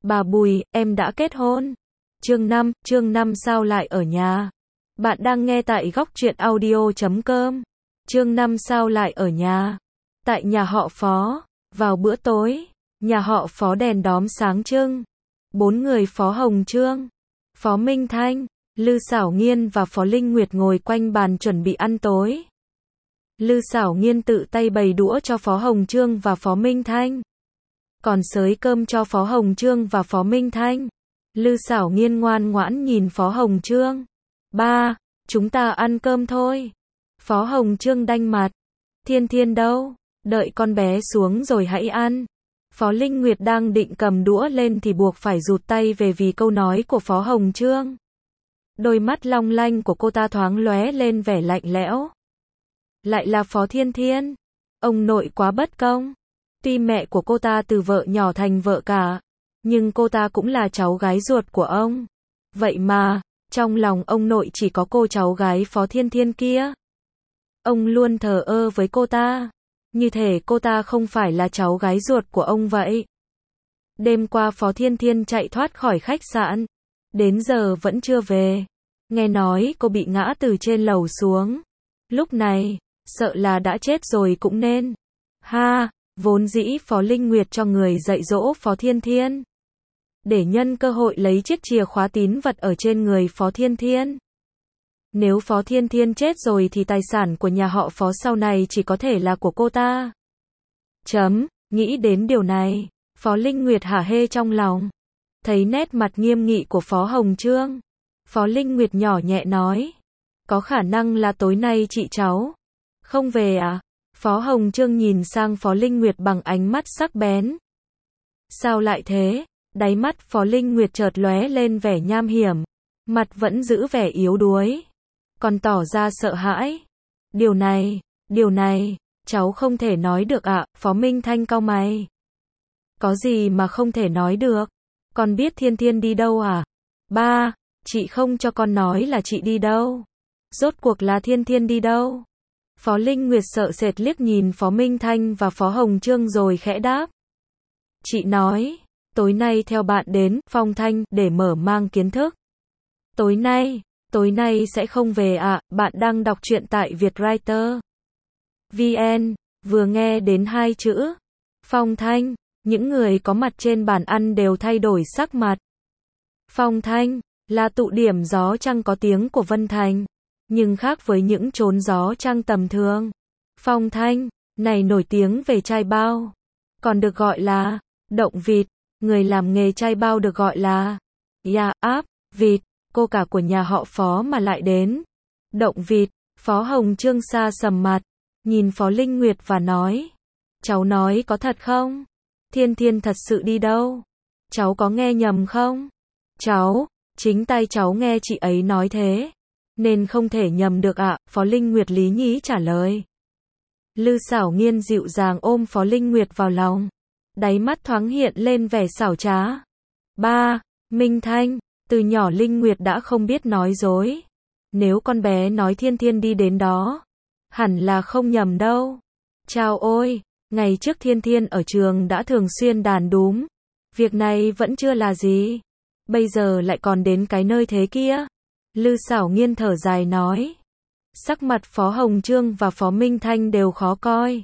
Bà Bùi, em đã kết hôn. Chương 5 sao lại ở nhà. Bạn đang nghe tại góc truyện audio.com. Chương 5 sao lại ở nhà. Tại nhà họ Phó, vào bữa tối, nhà họ Phó đèn đóm sáng trưng. 4 người Phó Hồng Trương, Phó Minh Thanh, Lư Xảo Nghiên và Phó Linh Nguyệt ngồi quanh bàn chuẩn bị ăn tối. Lư Xảo Nghiên tự tay bày đũa cho Phó Hồng Trương và Phó Minh Thanh, còn xới cơm cho Phó Hồng Trương và Phó Minh Thanh. Lư Xảo Nghiên ngoan ngoãn nhìn Phó Hồng Trương. Ba, chúng ta ăn cơm thôi. Phó Hồng Trương đanh mặt. Thiên Thiên đâu? Đợi con bé xuống rồi hãy ăn. Phó Linh Nguyệt đang định cầm đũa lên thì buộc phải rụt tay về vì câu nói của Phó Hồng Trương. Đôi mắt long lanh của cô ta thoáng lóe lên vẻ lạnh lẽo. Lại là Phó Thiên Thiên. Ông nội quá bất công. Tuy mẹ của cô ta từ vợ nhỏ thành vợ cả, nhưng cô ta cũng là cháu gái ruột của ông. Vậy mà, trong lòng ông nội chỉ có cô cháu gái Phó Thiên Thiên kia. Ông luôn thờ ơ với cô ta, như thể cô ta không phải là cháu gái ruột của ông vậy. Đêm qua Phó Thiên Thiên chạy thoát khỏi khách sạn, đến giờ vẫn chưa về. Nghe nói cô bị ngã từ trên lầu xuống. Lúc này, sợ là đã chết rồi cũng nên. Ha, vốn dĩ Phó Linh Nguyệt cho người dạy dỗ Phó Thiên Thiên, để nhân cơ hội lấy chiếc chìa khóa tín vật ở trên người Phó Thiên Thiên. Nếu Phó Thiên Thiên chết rồi thì tài sản của nhà họ Phó sau này chỉ có thể là của cô ta. Nghĩ đến điều này, Phó Linh Nguyệt hả hê trong lòng. Thấy nét mặt nghiêm nghị của Phó Hồng Trương, Phó Linh Nguyệt nhỏ nhẹ nói. Có khả năng là tối nay chị cháu không về à? Phó Hồng Trương nhìn sang Phó Linh Nguyệt bằng ánh mắt sắc bén. Sao lại thế? Đáy mắt Phó Linh Nguyệt chợt lóe lên vẻ nham hiểm, mặt vẫn giữ vẻ yếu đuối, còn tỏ ra sợ hãi. Điều này, cháu không thể nói được ạ. Phó Minh Thanh cau mày. Có gì mà không thể nói được? Con biết Thiên Thiên đi đâu à? Ba, chị không cho con nói là chị đi đâu. Rốt cuộc là Thiên Thiên đi đâu? Phó Linh Nguyệt sợ sệt liếc nhìn Phó Minh Thanh và Phó Hồng Trương rồi khẽ đáp. Chị nói, tối nay theo bạn đến Phong Thanh để mở mang kiến thức. Tối nay sẽ không về ạ. Bạn đang đọc truyện tại Vietwriter VN. Vừa nghe đến hai chữ Phong Thanh, những người có mặt trên bàn ăn đều thay đổi sắc mặt. Phong Thanh là tụ điểm gió trăng có tiếng của Vân Thành, nhưng khác với những chốn gió trăng tầm thường. Phong Thanh này nổi tiếng về trai bao, còn được gọi là động vịt. Người làm nghề trai bao được gọi là áp vịt. Cô cả của nhà họ Phó mà lại đến động vịt. Phó Hồng Trương sa sầm mặt, nhìn Phó Linh Nguyệt và nói. Cháu nói có thật không? Thiên Thiên thật sự đi đâu? Cháu có nghe nhầm không? Chính tay cháu nghe chị ấy nói thế, nên không thể nhầm được ạ. Phó Linh Nguyệt lý nhí trả lời. Lư Xảo Nghiên dịu dàng ôm Phó Linh Nguyệt vào lòng, đáy mắt thoáng hiện lên vẻ xảo trá. Ba, Minh Thanh, từ nhỏ Linh Nguyệt đã không biết nói dối. Nếu con bé nói Thiên Thiên đi đến đó, hẳn là không nhầm đâu. Chao ôi, ngày trước Thiên Thiên ở trường đã thường xuyên đàn đúm. Việc này vẫn chưa là gì, bây giờ lại còn đến cái nơi thế kia. Lư Xảo Nghiên thở dài nói. Sắc mặt Phó Hồng Trương và Phó Minh Thanh đều khó coi.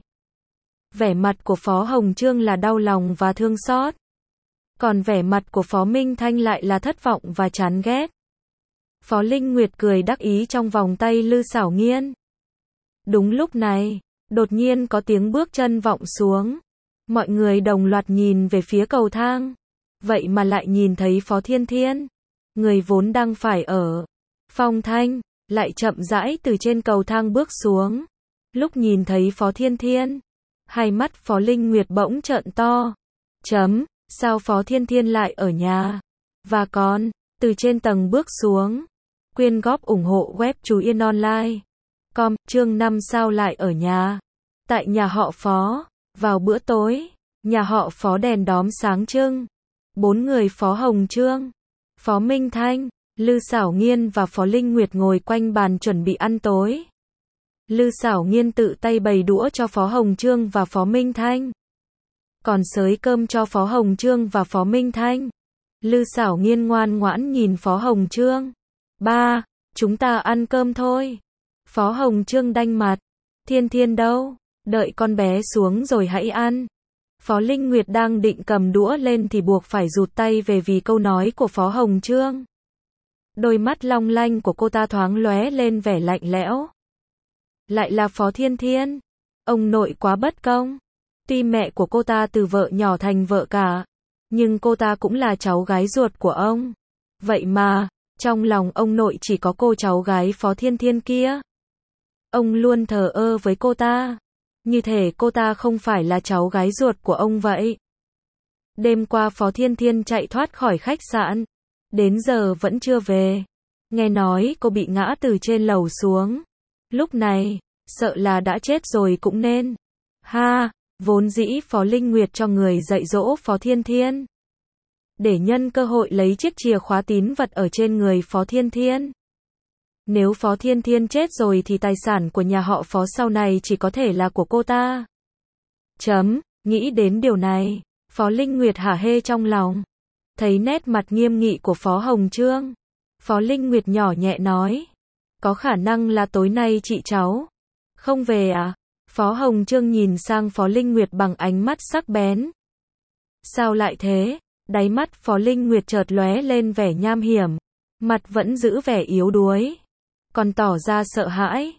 Vẻ mặt của Phó Hồng Trương là đau lòng và thương xót, còn vẻ mặt của Phó Minh Thanh lại là thất vọng và chán ghét. Phó Linh Nguyệt cười đắc ý trong vòng tay Lư Xảo Nghiên. Đúng lúc này, đột nhiên có tiếng bước chân vọng xuống. Mọi người đồng loạt nhìn về phía cầu thang. Vậy mà lại nhìn thấy Phó Thiên Thiên, người vốn đang phải ở Phong Thanh, lại chậm rãi từ trên cầu thang bước xuống. Lúc nhìn thấy Phó Thiên Thiên, hai mắt Phó Linh Nguyệt bỗng trợn to. Sao Phó Thiên Thiên lại ở nhà? Và còn, từ trên tầng bước xuống. Quyên góp ủng hộ web Chú Yên Online. Chương 5 sao lại ở nhà. Tại nhà họ Phó, vào bữa tối, nhà họ Phó đèn đóm sáng trưng. 4 người Phó Hồng Trương, Phó Minh Thanh, Lư Xảo Nghiên và Phó Linh Nguyệt ngồi quanh bàn chuẩn bị ăn tối. Lư Xảo Nghiên tự tay bày đũa cho Phó Hồng Trương và Phó Minh Thanh, còn xới cơm cho Phó Hồng Trương và Phó Minh Thanh. Lư Xảo Nghiên ngoan ngoãn nhìn Phó Hồng Chương. Ba, chúng ta ăn cơm thôi. Phó Hồng Chương đanh mặt. Thiên Thiên đâu? Đợi con bé xuống rồi hãy ăn. Phó Linh Nguyệt đang định cầm đũa lên thì buộc phải rụt tay về vì câu nói của Phó Hồng Chương. Đôi mắt long lanh của cô ta thoáng lóe lên vẻ lạnh lẽo. Lại là Phó Thiên Thiên. Ông nội quá bất công. Tuy mẹ của cô ta từ vợ nhỏ thành vợ cả, nhưng cô ta cũng là cháu gái ruột của ông. Vậy mà, trong lòng ông nội chỉ có cô cháu gái Phó Thiên Thiên kia. Ông luôn thờ ơ với cô ta. Như thể cô ta không phải là cháu gái ruột của ông vậy. Đêm qua Phó Thiên Thiên chạy thoát khỏi khách sạn. Đến giờ vẫn chưa về. Nghe nói cô bị ngã từ trên lầu xuống. Lúc này, sợ là đã chết rồi cũng nên. Ha, vốn dĩ Phó Linh Nguyệt cho người dạy dỗ Phó Thiên Thiên. Để nhân cơ hội lấy chiếc chìa khóa tín vật ở trên người Phó Thiên Thiên. Nếu Phó Thiên Thiên chết rồi thì tài sản của nhà họ Phó sau này chỉ có thể là của cô ta. Nghĩ đến điều này, Phó Linh Nguyệt hả hê trong lòng. Thấy nét mặt nghiêm nghị của Phó Hồng Chương, Phó Linh Nguyệt nhỏ nhẹ nói. Có khả năng là tối nay chị cháu không về à? Phó Hồng Chương nhìn sang Phó Linh Nguyệt bằng ánh mắt sắc bén. Sao lại thế? Đáy mắt Phó Linh Nguyệt chợt lóe lên vẻ nham hiểm. Mặt vẫn giữ vẻ yếu đuối. Còn tỏ ra sợ hãi.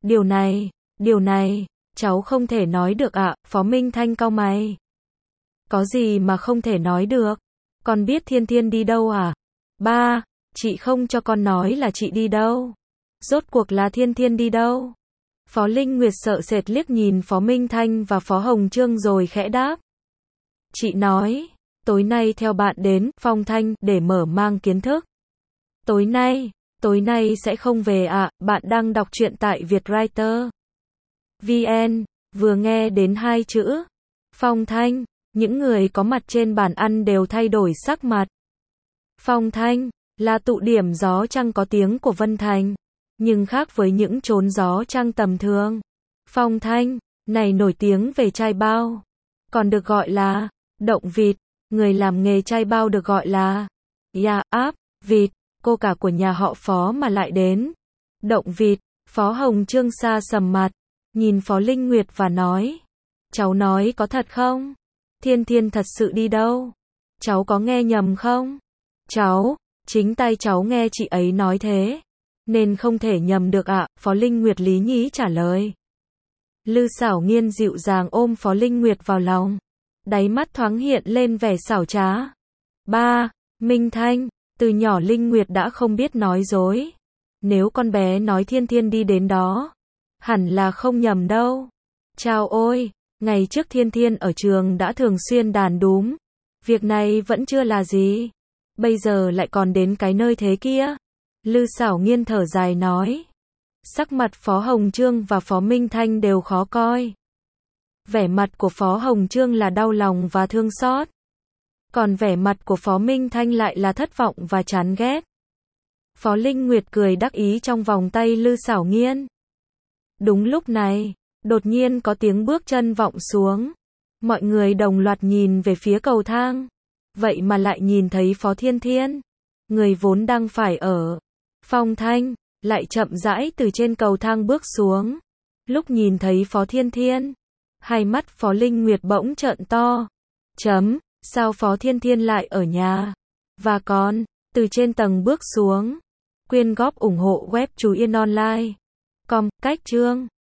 Điều này, cháu không thể nói được ạ. Phó Minh Thanh cau mày. Có gì mà không thể nói được? Con biết Thiên Thiên đi đâu à? Ba, chị không cho con nói là chị đi đâu. Rốt cuộc là Thiên Thiên đi đâu? Phó Linh Nguyệt sợ sệt liếc nhìn Phó Minh Thanh và Phó Hồng Chương rồi khẽ đáp. Chị nói, tối nay theo bạn đến Phong Thanh để mở mang kiến thức. Tối nay sẽ không về ạ. Bạn đang đọc truyện tại Vietwriter VN. Vừa nghe đến hai chữ Phong Thanh, những người có mặt trên bàn ăn đều thay đổi sắc mặt. Phong Thanh là tụ điểm gió trăng có tiếng của Vân Thành, nhưng khác với những chốn gió trăng tầm thường. Phong Thanh này nổi tiếng về chai bao, còn được gọi là động vịt. Người làm nghề chai bao được gọi là áp vịt. Cô cả của nhà họ Phó mà lại đến động vịt. Phó Hồng Chương xa sầm mặt, nhìn Phó Linh Nguyệt và nói. Cháu nói có thật không? Thiên Thiên thật sự đi đâu? Cháu có nghe nhầm không? Cháu, chính tay cháu nghe chị ấy nói thế, nên không thể nhầm được ạ. Phó Linh Nguyệt lý nhí trả lời. Lư Xảo Nghiên dịu dàng ôm Phó Linh Nguyệt vào lòng. Đáy mắt thoáng hiện lên vẻ xảo trá. Ba, Minh Thanh, từ nhỏ Linh Nguyệt đã không biết nói dối. Nếu con bé nói Thiên Thiên đi đến đó, hẳn là không nhầm đâu. Chao ôi, ngày trước Thiên Thiên ở trường đã thường xuyên đàn đúm. Việc này vẫn chưa là gì. Bây giờ lại còn đến cái nơi thế kia. Lư Xảo Nghiên thở dài nói. Sắc mặt Phó Hồng Chương và Phó Minh Thanh đều khó coi. Vẻ mặt của Phó Hồng Chương là đau lòng và thương xót. Còn vẻ mặt của Phó Minh Thanh lại là thất vọng và chán ghét. Phó Linh Nguyệt cười đắc ý trong vòng tay Lư Xảo Nghiên. Đúng lúc này, đột nhiên có tiếng bước chân vọng xuống. Mọi người đồng loạt nhìn về phía cầu thang. Vậy mà lại nhìn thấy Phó Thiên Thiên. Người vốn đang phải ở Phong Thanh, lại chậm rãi từ trên cầu thang bước xuống. Lúc nhìn thấy Phó Thiên Thiên, hai mắt Phó Linh Nguyệt bỗng trợn to. Sao Phó Thiên Thiên lại ở nhà? Và còn, từ trên tầng bước xuống. Quyên góp ủng hộ web Chú Yên Online. Com, cách chương.